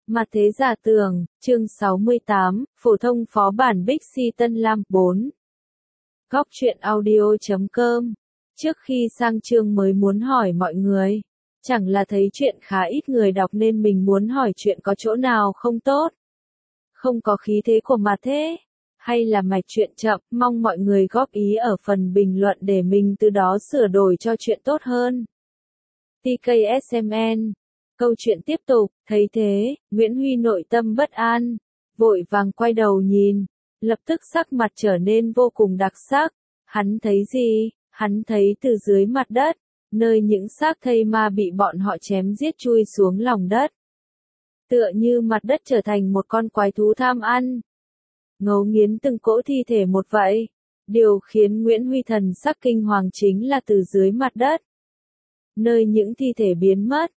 Mặt thế giả tưởng, chương 68, phổ thông phó bản Bixi Tân Lam 4. Góc truyện audio.com. Trước khi sang chương mới muốn hỏi mọi người, chẳng là thấy chuyện khá ít người đọc nên mình muốn hỏi chuyện có chỗ nào không tốt, không có khí thế của mặt thế, hay là mạch chuyện chậm, mong mọi người góp ý ở phần bình luận để mình từ đó sửa đổi cho chuyện tốt hơn. TKSMN. Câu chuyện tiếp tục, thấy thế, Nguyễn Huy nội tâm bất an, vội vàng quay đầu nhìn, lập tức sắc mặt trở nên vô cùng đặc sắc. Hắn thấy gì? Hắn thấy từ dưới mặt đất, nơi những xác thây ma bị bọn họ chém giết chui xuống lòng đất. Tựa như mặt đất trở thành một con quái thú tham ăn, ngấu nghiến từng cỗ thi thể một vậy. Điều khiến Nguyễn Huy thần sắc kinh hoàng chính là từ dưới mặt đất, nơi những thi thể biến mất,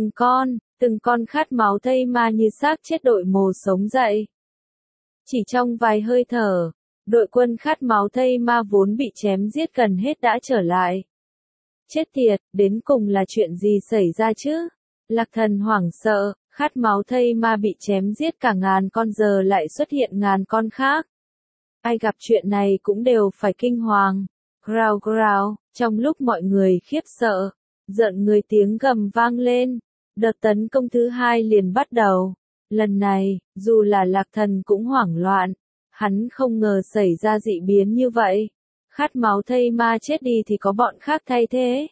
từng con khát máu thây ma như xác chết đội mồ sống dậy. Chỉ trong vài hơi thở, đội quân khát máu thây ma vốn bị chém giết gần hết đã trở lại. Chết tiệt, đến cùng là chuyện gì xảy ra chứ? Lạc Thần hoảng sợ, khát máu thây ma bị chém giết cả ngàn con giờ lại xuất hiện ngàn con khác. Ai gặp chuyện này cũng đều phải kinh hoàng. Growl growl, trong lúc mọi người khiếp sợ, giận người tiếng gầm vang lên. Đợt tấn công thứ hai liền bắt đầu. Lần này, dù là Lạc Thần cũng hoảng loạn. Hắn không ngờ xảy ra dị biến như vậy. Khát máu thây ma chết đi thì có bọn khác thay thế.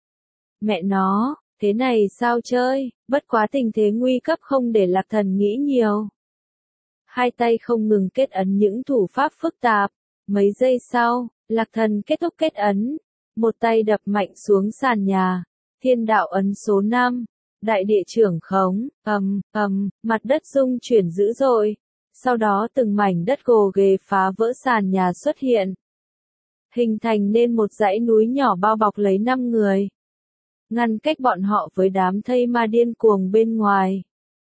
Mẹ nó, thế này sao chơi, bất quá tình thế nguy cấp không để Lạc Thần nghĩ nhiều. Hai tay không ngừng kết ấn những thủ pháp phức tạp. Mấy giây sau, Lạc Thần kết thúc kết ấn. Một tay đập mạnh xuống sàn nhà. Thiên đạo ấn số 5. Đại địa trưởng khống, mặt đất rung chuyển dữ dội. Sau đó từng mảnh đất gồ ghề phá vỡ sàn nhà xuất hiện, hình thành nên một dãy núi nhỏ bao bọc lấy 5 người, ngăn cách bọn họ với đám thây ma điên cuồng bên ngoài.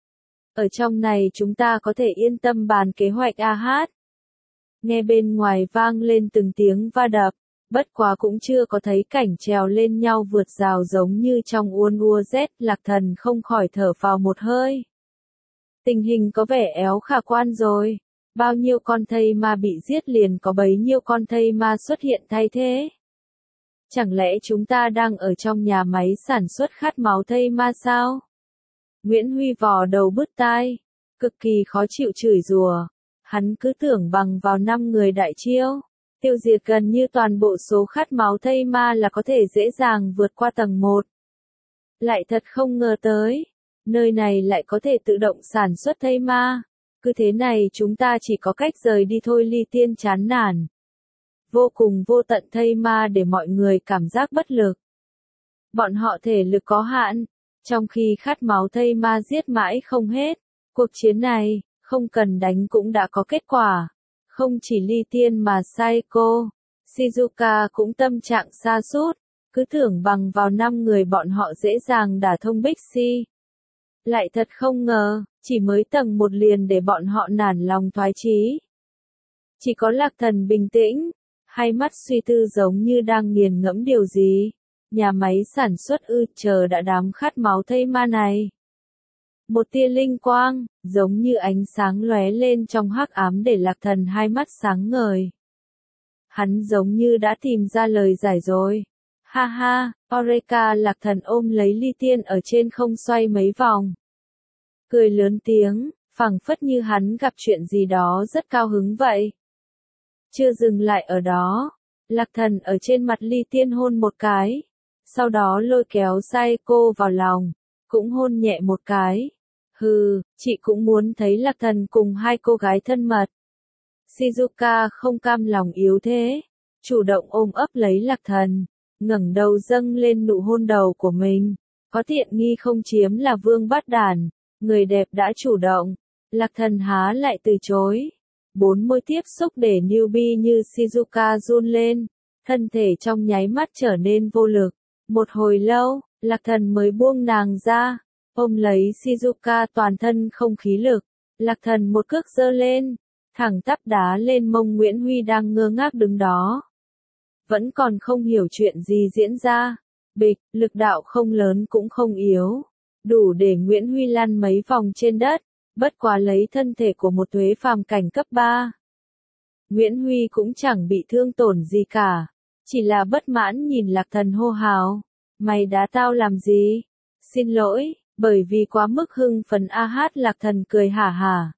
Ở trong này chúng ta có thể yên tâm bàn kế hoạch AH. Nghe bên ngoài vang lên từng tiếng va đập, bất quá cũng chưa có thấy cảnh trèo lên nhau vượt rào giống như trong Uôn Ua Z. Lạc Thần không khỏi thở phào một hơi. Tình hình có vẻ éo khả quan rồi. Bao nhiêu con thây ma bị giết liền có bấy nhiêu con thây ma xuất hiện thay thế. Chẳng lẽ chúng ta đang ở trong nhà máy sản xuất khát máu thây ma sao? Nguyễn Huy vò đầu bứt tai, cực kỳ khó chịu chửi rủa. Hắn cứ tưởng bằng vào 5 người đại chiêu, tiêu diệt gần như toàn bộ số khát máu thây ma là có thể dễ dàng vượt qua tầng 1. Lại thật không ngờ tới, nơi này lại có thể tự động sản xuất thây ma. Cứ thế này chúng ta chỉ có cách rời đi thôi. Ly Tiên chán nản. Vô cùng vô tận thây ma để mọi người cảm giác bất lực. Bọn họ thể lực có hạn, trong khi khát máu thây ma giết mãi không hết. Cuộc chiến này, không cần đánh cũng đã có kết quả. Không chỉ Ly Tiên mà Saeko, Shizuka cũng tâm trạng sa sút, cứ tưởng bằng vào 5 người bọn họ dễ dàng đả thông Bixi. Lại thật không ngờ, chỉ mới tầng 1 liền để bọn họ nản lòng thoái chí. Chỉ có Lạc Thần bình tĩnh, hai mắt suy tư giống như đang nghiền ngẫm điều gì. Nhà máy sản xuất chờ đã đám khát máu thây ma này. Một tia linh quang, giống như ánh sáng lóe lên trong hắc ám để Lạc Thần hai mắt sáng ngời. Hắn giống như đã tìm ra lời giải rồi. Ha ha, Eureka. Lạc Thần ôm lấy Ly Tiên ở trên không xoay mấy vòng, cười lớn tiếng, phảng phất như hắn gặp chuyện gì đó rất cao hứng vậy. Chưa dừng lại ở đó, Lạc Thần ở trên mặt Ly Tiên hôn một cái, sau đó lôi kéo Saeko vào lòng, cũng hôn nhẹ một cái. Hừ, chị cũng muốn thấy Lạc Thần cùng hai cô gái thân mật. Shizuka không cam lòng yếu thế, chủ động ôm ấp lấy Lạc Thần, ngẩng đầu dâng lên nụ hôn đầu của mình. Có tiện nghi không chiếm là vương bắt đản. Người đẹp đã chủ động, Lạc Thần há lại từ chối. 4 môi tiếp xúc để newbie như Shizuka run lên, thân thể trong nháy mắt trở nên vô lực. Một hồi lâu, Lạc Thần mới buông nàng ra, ôm lấy Shizuka toàn thân không khí lực. Lạc Thần một cước giơ lên, thẳng tắp đá lên mông Nguyễn Huy đang ngơ ngác đứng đó. Vẫn còn không hiểu chuyện gì diễn ra. Bịch, lực đạo không lớn cũng không yếu, đủ để Nguyễn Huy lăn mấy vòng trên đất. Bất quá lấy thân thể của một tuế phàm cảnh cấp 3. Nguyễn Huy cũng chẳng bị thương tổn gì cả. Chỉ là bất mãn nhìn Lạc Thần hô hào. Mày đá tao làm gì? Xin lỗi, bởi vì quá mức hưng phấn hát Lạc Thần cười hả hả.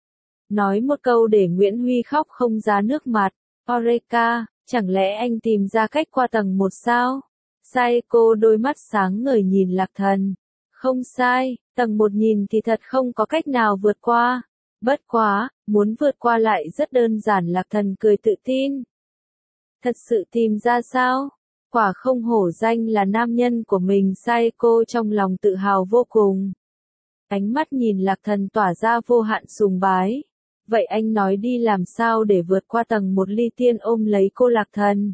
Nói một câu để Nguyễn Huy khóc không ra nước mặt. Eureka, chẳng lẽ anh tìm ra cách qua tầng 1 sao? Saeko đôi mắt sáng ngời nhìn Lạc Thần. Không sai, tầng 1 nhìn thì thật không có cách nào vượt qua. Bất quá, muốn vượt qua lại rất đơn giản. Lạc Thần cười tự tin. Thật sự tìm ra sao? Quả không hổ danh là nam nhân của mình. Saeko trong lòng tự hào vô cùng. Ánh mắt nhìn Lạc Thần tỏa ra vô hạn sùng bái. Vậy anh nói đi làm sao để vượt qua tầng 1? Ly Tiên ôm lấy cô Lạc Thần.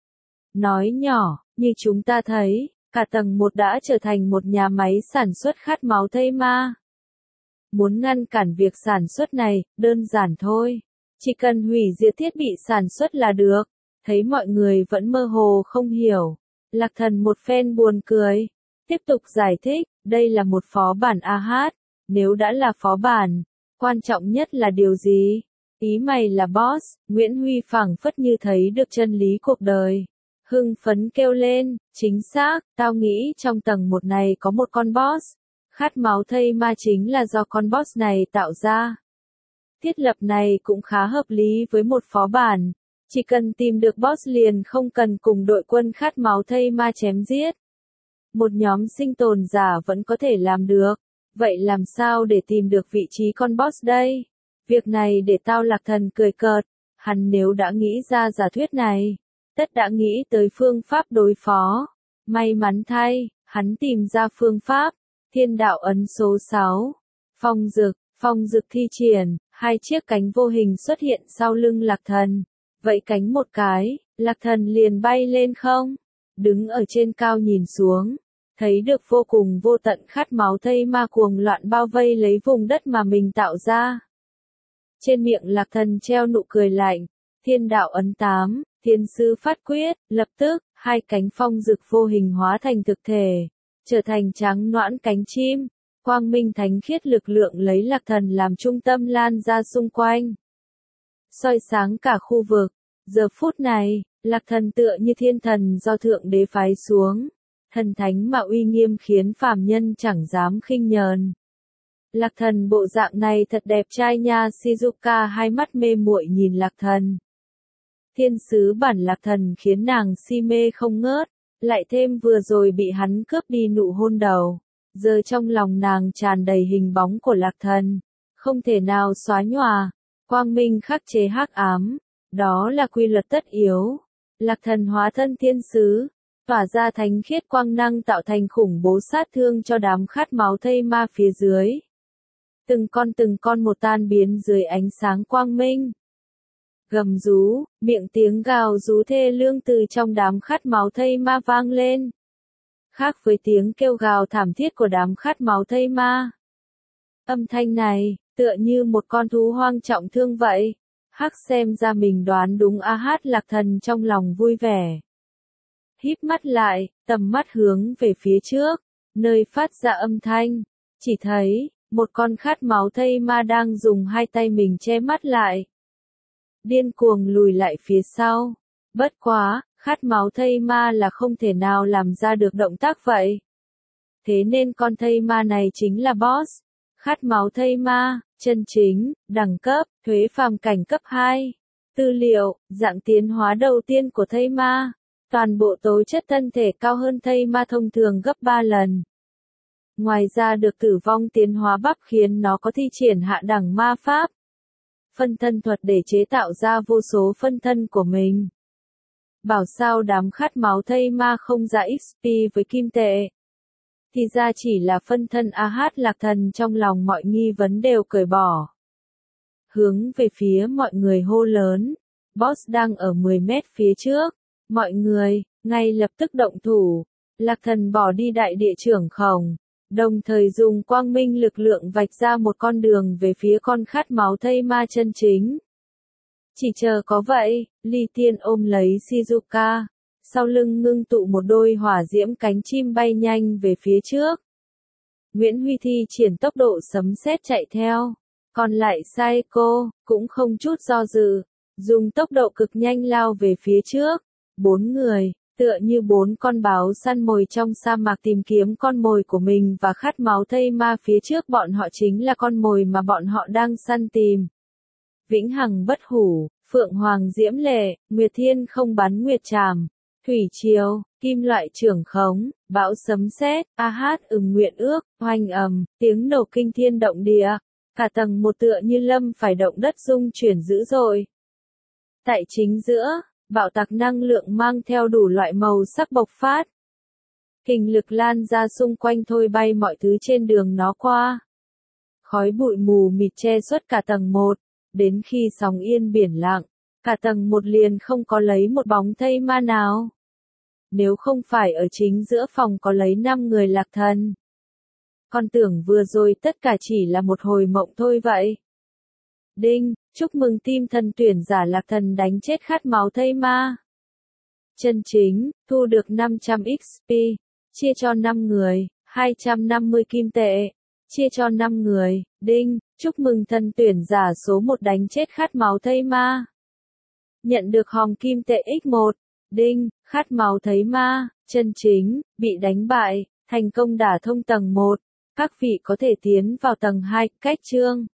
Nói nhỏ, như chúng ta thấy, cả tầng 1 đã trở thành một nhà máy sản xuất khát máu thây ma. Muốn ngăn cản việc sản xuất này, đơn giản thôi. Chỉ cần hủy diệt thiết bị sản xuất là được. Thấy mọi người vẫn mơ hồ không hiểu. Lạc Thần một phen buồn cười. Tiếp tục giải thích, đây là một phó bản hát. Nếu đã là phó bản, quan trọng nhất là điều gì? Ý mày là boss. Nguyễn Huy phảng phất như thấy được chân lý cuộc đời. Hưng phấn kêu lên, chính xác, tao nghĩ trong tầng 1 này có một con boss. Khát máu thây ma chính là do con boss này tạo ra. Thiết lập này cũng khá hợp lý với một phó bản. Chỉ cần tìm được boss liền không cần cùng đội quân khát máu thây ma chém giết. Một nhóm sinh tồn giả vẫn có thể làm được. Vậy làm sao để tìm được vị trí con boss đây? Việc này để tao. Lạc Thần cười cợt. Hắn nếu đã nghĩ ra giả thuyết này, tất đã nghĩ tới phương pháp đối phó. May mắn thay, hắn tìm ra phương pháp. Thiên đạo ấn số 6. Phong dực thi triển, hai chiếc cánh vô hình xuất hiện sau lưng Lạc Thần. Vậy cánh một cái, Lạc Thần liền bay lên không? Đứng ở trên cao nhìn xuống, thấy được vô cùng vô tận khát máu thây ma cuồng loạn bao vây lấy vùng đất mà mình tạo ra. Trên miệng Lạc Thần treo nụ cười lạnh. Thiên đạo ấn 8, thiên sư phát quyết, lập tức, hai cánh phong dực vô hình hóa thành thực thể, trở thành trắng noãn cánh chim. Quang minh thánh khiết lực lượng lấy Lạc Thần làm trung tâm lan ra xung quanh, soi sáng cả khu vực. Giờ phút này, Lạc Thần tựa như thiên thần do thượng đế phái xuống, thần thánh mà uy nghiêm khiến phàm nhân chẳng dám khinh nhờn. Lạc Thần bộ dạng này thật đẹp trai nha. Shizuka hai mắt mê muội nhìn Lạc Thần. Thiên sứ bản Lạc Thần khiến nàng si mê không ngớt, lại thêm vừa rồi bị hắn cướp đi nụ hôn đầu. Giờ trong lòng nàng tràn đầy hình bóng của Lạc Thần, không thể nào xóa nhòa. Quang minh khắc chế hắc ám, đó là quy luật tất yếu. Lạc Thần hóa thân thiên sứ, tỏa ra thánh khiết quang năng tạo thành khủng bố sát thương cho đám khát máu thây ma phía dưới. Từng con một tan biến dưới ánh sáng quang minh. Gầm rú, miệng tiếng gào rú thê lương từ trong đám khát máu thây ma vang lên. Khác với tiếng kêu gào thảm thiết của đám khát máu thây ma. Âm thanh này, tựa như một con thú hoang trọng thương vậy. Hắc xem ra mình đoán đúng hát. Lạc Thần trong lòng vui vẻ. Híp mắt lại, tầm mắt hướng về phía trước, nơi phát ra âm thanh. Chỉ thấy, một con khát máu thây ma đang dùng hai tay mình che mắt lại. Điên cuồng lùi lại phía sau. Bất quá, khát máu thây ma là không thể nào làm ra được động tác vậy. Thế nên con thây ma này chính là boss. Khát máu thây ma, chân chính, đẳng cấp, thuế phàm cảnh cấp 2. Tư liệu, dạng tiến hóa đầu tiên của thây ma. Toàn bộ tố chất thân thể cao hơn thây ma thông thường gấp 3 lần. Ngoài ra được tử vong tiến hóa bắp khiến nó có thi triển hạ đẳng ma pháp. Phân thân thuật để chế tạo ra vô số phân thân của mình. Bảo sao đám khát máu thây ma không ra XP với kim tệ. Thì ra chỉ là phân thân hát. Lạc Thần trong lòng mọi nghi vấn đều cởi bỏ. Hướng về phía mọi người hô lớn. Boss đang ở 10 mét phía trước. Mọi người, ngay lập tức động thủ. Lạc Thần bỏ đi đại địa trưởng khổng. Đồng thời dùng quang minh lực lượng vạch ra một con đường về phía con khát máu thây ma chân chính. Chỉ chờ có vậy, Ly Tiên ôm lấy Shizuka, sau lưng ngưng tụ một đôi hỏa diễm cánh chim bay nhanh về phía trước. Nguyễn Huy thi triển tốc độ sấm sét chạy theo. Còn lại Saeko, cũng không chút do dự, dùng tốc độ cực nhanh lao về phía trước. 4 người, tựa như 4 con báo săn mồi trong sa mạc tìm kiếm con mồi của mình và khát máu thây ma phía trước bọn họ chính là con mồi mà bọn họ đang săn tìm. Vĩnh hằng bất hủ, Phượng Hoàng diễm lệ, Nguyệt Thiên không bắn nguyệt trảm, Thủy triều, kim loại trưởng khống, bão sấm sét, nguyện ước, oanh ầm, tiếng nổ kinh thiên động địa. Cả tầng một tựa như lâm phải động đất rung chuyển dữ dội. Tại chính giữa, bạo tạc năng lượng mang theo đủ loại màu sắc bộc phát. Kình lực lan ra xung quanh thôi bay mọi thứ trên đường nó qua. Khói bụi mù mịt che suốt cả tầng 1, đến khi sóng yên biển lặng, cả tầng 1 liền không có lấy một bóng thây ma nào. Nếu không phải ở chính giữa phòng có lấy 5 người lạc thần. Con tưởng vừa rồi tất cả chỉ là một hồi mộng thôi vậy. Đinh, chúc mừng team thần tuyển giả lạc thần đánh chết khát máu thây ma. Chân chính, thu được 500 XP, chia cho 5 người, 250 kim tệ, chia cho 5 người. Đinh, chúc mừng thần tuyển giả số 1 đánh chết khát máu thây ma. Nhận được hòm kim tệ X1. Đinh, khát máu thây ma, chân chính, bị đánh bại, thành công đả thông tầng 1. Các vị có thể tiến vào tầng 2, cách chương.